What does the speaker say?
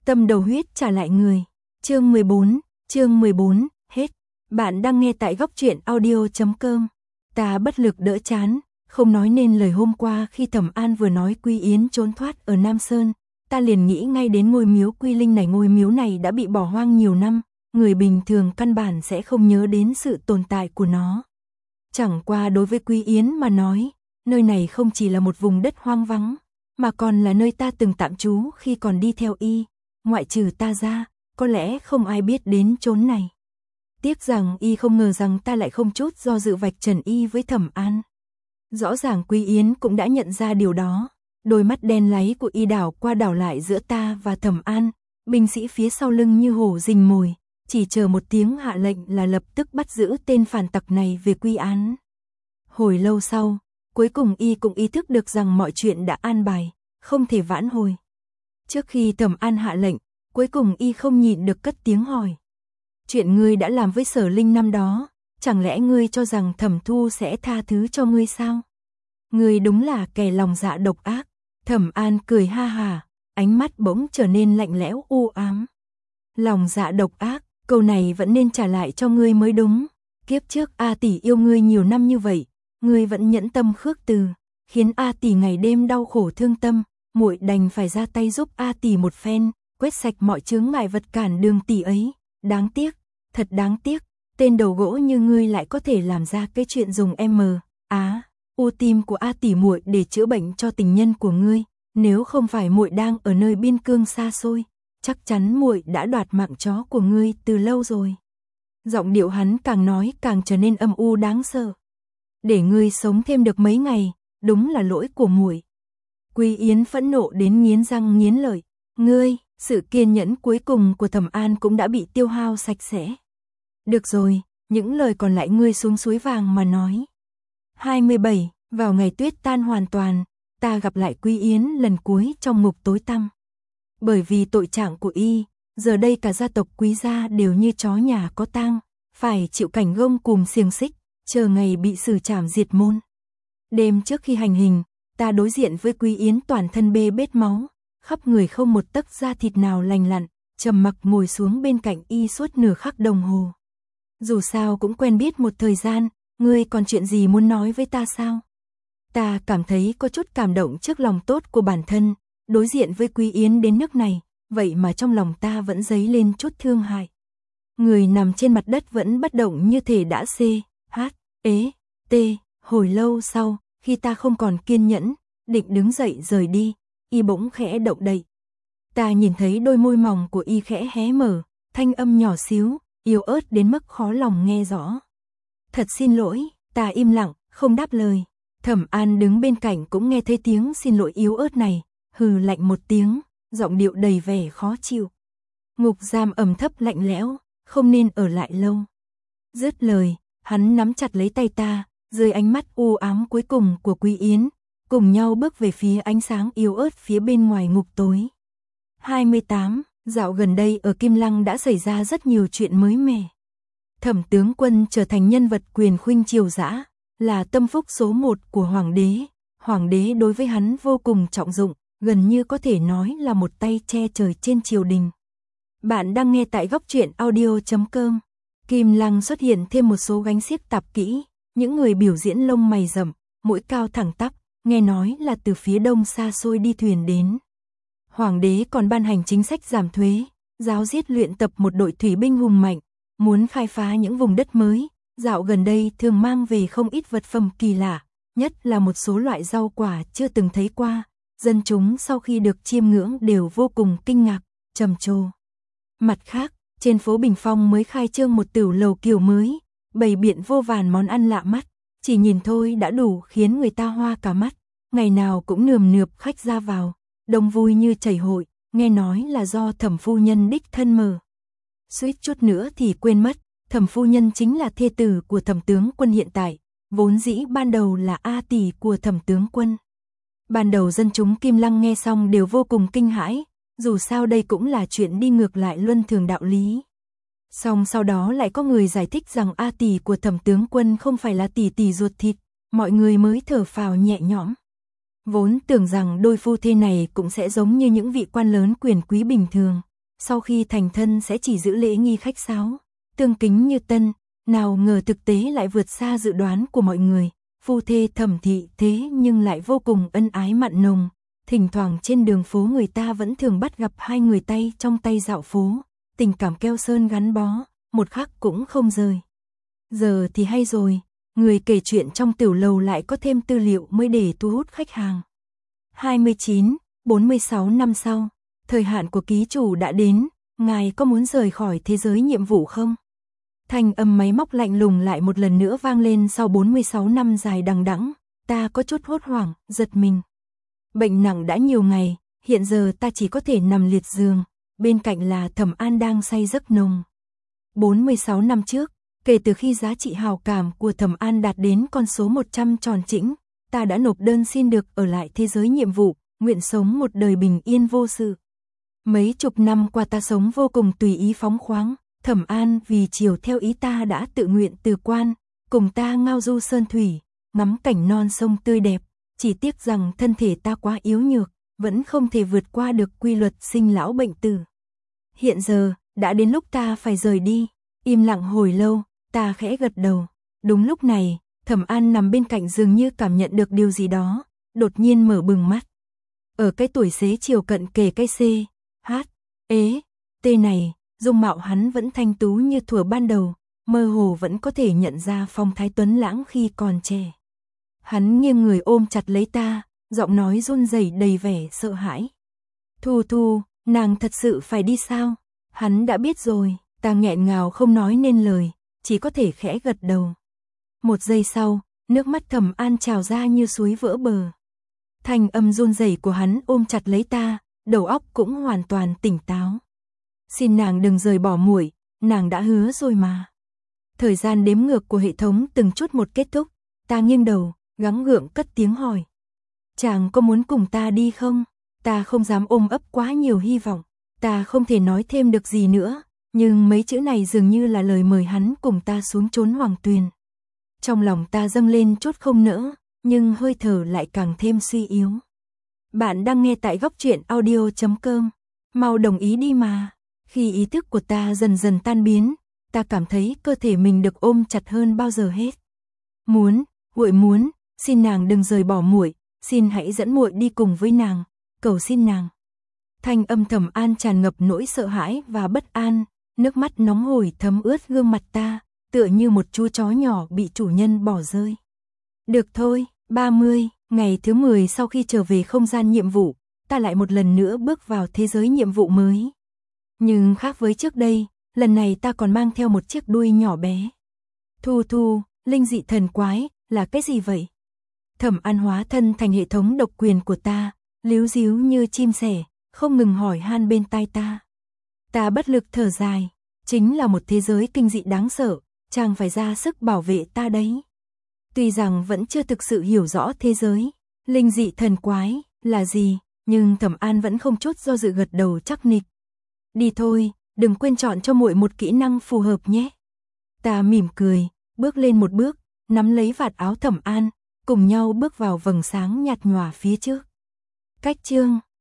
Tâm đầu huyết trả lại người. Chương 14, hết. Bạn đang nghe tại góc truyện audio.com. Ta bất lực đỡ chán, không nói nên lời. Hôm qua khi Thẩm An vừa nói Quy Yến trốn thoát ở Nam Sơn, ta liền nghĩ ngay đến ngôi miếu Quy Linh này. Ngôi miếu này đã bị bỏ hoang nhiều năm, người bình thường căn bản sẽ không nhớ đến sự tồn tại của nó. Chẳng qua đối với Quy Yến mà nói, nơi này không chỉ là một vùng đất hoang vắng, mà còn là nơi ta từng tạm trú khi còn đi theo y. Ngoại trừ ta ra, có lẽ không ai biết đến chốn này. Tiếc rằng y không ngờ rằng ta lại không chút do dự vạch trần y với Thẩm An. Rõ ràng Quy Yến cũng đã nhận ra điều đó. Đôi mắt đen láy của y đảo qua đảo lại giữa ta và Thẩm An. Binh sĩ phía sau lưng như hổ rình mồi, chỉ chờ một tiếng hạ lệnh là lập tức bắt giữ tên phản tặc này về quy án. Hồi lâu sau, cuối cùng y cũng ý thức được rằng mọi chuyện đã an bài, không thể vãn hồi. Trước khi Thẩm An hạ lệnh, cuối cùng y không nhịn được cất tiếng hỏi. Chuyện ngươi đã làm với Sở Linh năm đó, chẳng lẽ ngươi cho rằng Thẩm Thu sẽ tha thứ cho ngươi sao? Ngươi đúng là kẻ lòng dạ độc ác. Thẩm An cười ha hả, ánh mắt bỗng trở nên lạnh lẽo u ám. Lòng dạ độc ác, câu này vẫn nên trả lại cho ngươi mới đúng. Kiếp trước A tỷ yêu ngươi nhiều năm như vậy, ngươi vẫn nhẫn tâm khước từ, khiến A tỷ ngày đêm đau khổ thương tâm, muội đành phải ra tay giúp A tỷ một phen, quét sạch mọi chướng ngại vật cản đường tỷ ấy. Đáng tiếc, thật đáng tiếc, tên đầu gỗ như ngươi lại có thể làm ra cái chuyện dùng u tim của A tỷ muội để chữa bệnh cho tình nhân của ngươi. Nếu không phải muội đang ở nơi biên cương xa xôi, chắc chắn muội đã đoạt mạng chó của ngươi từ lâu rồi. Giọng điệu hắn càng nói càng trở nên âm u đáng sợ. Để ngươi sống thêm được mấy ngày, đúng là lỗi của muội. Quy Yến phẫn nộ đến nghiến răng nghiến lợi. Ngươi, sự kiên nhẫn cuối cùng của Thẩm An cũng đã bị tiêu hao sạch sẽ. Được rồi, những lời còn lại ngươi xuống suối vàng mà nói. 27, vào ngày tuyết tan hoàn toàn, ta gặp lại Quy Yến lần cuối trong ngục tối tăm. Bởi vì tội trạng của y, giờ đây cả gia tộc Quý gia đều như chó nhà có tang, phải chịu cảnh gông cùm xiềng xích, chờ ngày bị xử trảm diệt môn. Đêm trước khi hành hình, ta đối diện với Quy Yến toàn thân bê bết máu, khắp người không một tấc da thịt nào lành lặn, trầm mặc ngồi xuống bên cạnh y suốt nửa khắc đồng hồ. Dù sao cũng quen biết một thời gian, ngươi còn chuyện gì muốn nói với ta sao? Ta cảm thấy có chút cảm động trước lòng tốt của bản thân, đối diện với Quy Yến đến nước này, vậy mà trong lòng ta vẫn dấy lên chút thương hại. Người nằm trên mặt đất vẫn bất động như thể đã hồi lâu sau, khi ta không còn kiên nhẫn, định đứng dậy rời đi, y bỗng khẽ động đậy. Ta nhìn thấy đôi môi mỏng của y khẽ hé mở, thanh âm nhỏ xíu, yếu ớt đến mức khó lòng nghe rõ. Thật xin lỗi, ta im lặng, không đáp lời. Thẩm An đứng bên cạnh cũng nghe thấy tiếng xin lỗi yếu ớt này, hừ lạnh một tiếng, giọng điệu đầy vẻ khó chịu. Ngục giam ẩm thấp lạnh lẽo, không nên ở lại lâu. Dứt lời, hắn nắm chặt lấy tay ta, dưới ánh mắt u ám cuối cùng của Quy Yến, cùng nhau bước về phía ánh sáng yếu ớt phía bên ngoài ngục tối. 28, dạo gần đây ở Kim Lăng đã xảy ra rất nhiều chuyện mới mẻ. Thẩm tướng quân trở thành nhân vật quyền khuynh triều dã, là tâm phúc số 1 của hoàng đế. Hoàng đế đối với hắn vô cùng trọng dụng, gần như có thể nói là một tay che trời trên triều đình. Bạn đang nghe tại góc truyện audio.com. Kim Lăng xuất hiện thêm một số gánh xiếc tạp kỹ, những người biểu diễn lông mày rậm, mũi cao thẳng tắp, nghe nói là từ phía đông xa xôi đi thuyền đến. Hoàng đế còn ban hành chính sách giảm thuế, giáo diết luyện tập một đội thủy binh hùng mạnh, muốn khai phá những vùng đất mới. Dạo gần đây thường mang về không ít vật phẩm kỳ lạ, nhất là một số loại rau quả chưa từng thấy qua. Dân chúng sau khi được chiêm ngưỡng đều vô cùng kinh ngạc, trầm trồ. Mặt khác, trên phố Bình Phong mới khai trương một tửu lầu kiểu mới, bày biện vô vàn món ăn lạ mắt, chỉ nhìn thôi đã đủ khiến người ta hoa cả mắt. Ngày nào cũng nườm nượp khách ra vào, đông vui như chảy hội, nghe nói là do Thẩm phu nhân đích thân mở. Suýt chút nữa thì quên mất, Thẩm phu nhân chính là thê tử của Thẩm tướng quân hiện tại, vốn dĩ ban đầu là A tỷ của Thẩm tướng quân. Ban đầu dân chúng Kim Lăng nghe xong đều vô cùng kinh hãi, dù sao đây cũng là chuyện đi ngược lại luân thường đạo lý. Song sau đó lại có người giải thích rằng A tỷ của Thẩm tướng quân không phải là tỷ tỷ ruột thịt, mọi người mới thở phào nhẹ nhõm. Vốn tưởng rằng đôi phu thê này cũng sẽ giống như những vị quan lớn quyền quý bình thường, sau khi thành thân sẽ chỉ giữ lễ nghi khách sáo, tương kính như tân, nào ngờ thực tế lại vượt xa dự đoán của mọi người. Phu thê Thẩm Thị thế nhưng lại vô cùng ân ái mặn nồng, thỉnh thoảng trên đường phố người ta vẫn thường bắt gặp hai người tay trong tay dạo phố, tình cảm keo sơn gắn bó, một khắc cũng không rời. Giờ thì hay rồi, người kể chuyện trong tiểu lầu lại có thêm tư liệu mới để thu hút khách hàng. 46 năm sau, thời hạn của ký chủ đã đến, ngài có muốn rời khỏi thế giới nhiệm vụ không? Thanh âm máy móc lạnh lùng lại một lần nữa vang lên sau 46 năm dài đằng đẵng, ta có chút hốt hoảng, giật mình. Bệnh nặng đã nhiều ngày, hiện giờ ta chỉ có thể nằm liệt giường, bên cạnh là Thẩm An đang say giấc nồng. 46 năm trước, kể từ khi giá trị hào cảm của Thẩm An đạt đến con số 100 tròn chỉnh, ta đã nộp đơn xin được ở lại thế giới nhiệm vụ, nguyện sống một đời bình yên vô sự. Mấy chục năm qua ta sống vô cùng tùy ý phóng khoáng, Thẩm An vì chiều theo ý ta đã tự nguyện từ quan, cùng ta ngao du sơn thủy, ngắm cảnh non sông tươi đẹp, chỉ tiếc rằng thân thể ta quá yếu nhược, vẫn không thể vượt qua được quy luật sinh lão bệnh tử. Hiện giờ, đã đến lúc ta phải rời đi, im lặng hồi lâu, ta khẽ gật đầu. Đúng lúc này, Thẩm An nằm bên cạnh dường như cảm nhận được điều gì đó, đột nhiên mở bừng mắt. Ở cái tuổi xế chiều cận kề cái C, H, E, T này, dung mạo hắn vẫn thanh tú như thuở ban đầu, mơ hồ vẫn có thể nhận ra phong thái tuấn lãng khi còn trẻ. Hắn nghiêng người ôm chặt lấy ta, giọng nói run rẩy đầy vẻ sợ hãi. Thu Thu, nàng thật sự phải đi sao? Hắn đã biết rồi, ta nghẹn ngào không nói nên lời, chỉ có thể khẽ gật đầu. Một giây sau, nước mắt Thẩm An trào ra như suối vỡ bờ. Thanh âm run rẩy của hắn ôm chặt lấy ta, đầu óc cũng hoàn toàn tỉnh táo. Xin nàng đừng rời bỏ muội, nàng đã hứa rồi mà. Thời gian đếm ngược của hệ thống từng chút một kết thúc, ta nghiêng đầu, gắng gượng cất tiếng hỏi. Chàng có muốn cùng ta đi không? Ta không dám ôm ấp quá nhiều hy vọng, ta không thể nói thêm được gì nữa, nhưng mấy chữ này dường như là lời mời hắn cùng ta xuống chốn hoàng tuyền. Trong lòng ta dâng lên chút không nỡ, nhưng hơi thở lại càng thêm suy yếu. Bạn đang nghe tại góc truyện audio.com, mau đồng ý đi mà. Khi ý thức của ta dần dần tan biến, ta cảm thấy cơ thể mình được ôm chặt hơn bao giờ hết. Muội muốn, xin nàng đừng rời bỏ muội, xin hãy dẫn muội đi cùng với nàng, cầu xin nàng. Thanh âm Thẩm An tràn ngập nỗi sợ hãi và bất an, nước mắt nóng hổi thấm ướt gương mặt ta, tựa như một chú chó nhỏ bị chủ nhân bỏ rơi. Được thôi, 30, ngày thứ 10 sau khi trở về không gian nhiệm vụ, ta lại một lần nữa bước vào thế giới nhiệm vụ mới. Nhưng khác với trước đây, lần này ta còn mang theo một chiếc đuôi nhỏ bé. Thu Thu, linh dị thần quái, là cái gì vậy? Thẩm An hóa thân thành hệ thống độc quyền của ta, líu díu như chim sẻ, không ngừng hỏi han bên tai ta. Ta bất lực thở dài, chính là một thế giới kinh dị đáng sợ, chàng phải ra sức bảo vệ ta đấy. Tuy rằng vẫn chưa thực sự hiểu rõ thế giới, linh dị thần quái, là gì, nhưng Thẩm An vẫn không chút do dự gật đầu chắc nịch. Đi thôi, đừng quên chọn cho muội một kỹ năng phù hợp nhé. Ta mỉm cười, bước lên một bước, nắm lấy vạt áo Thẩm An, cùng nhau bước vào vầng sáng nhạt nhòa phía trước. Cách chương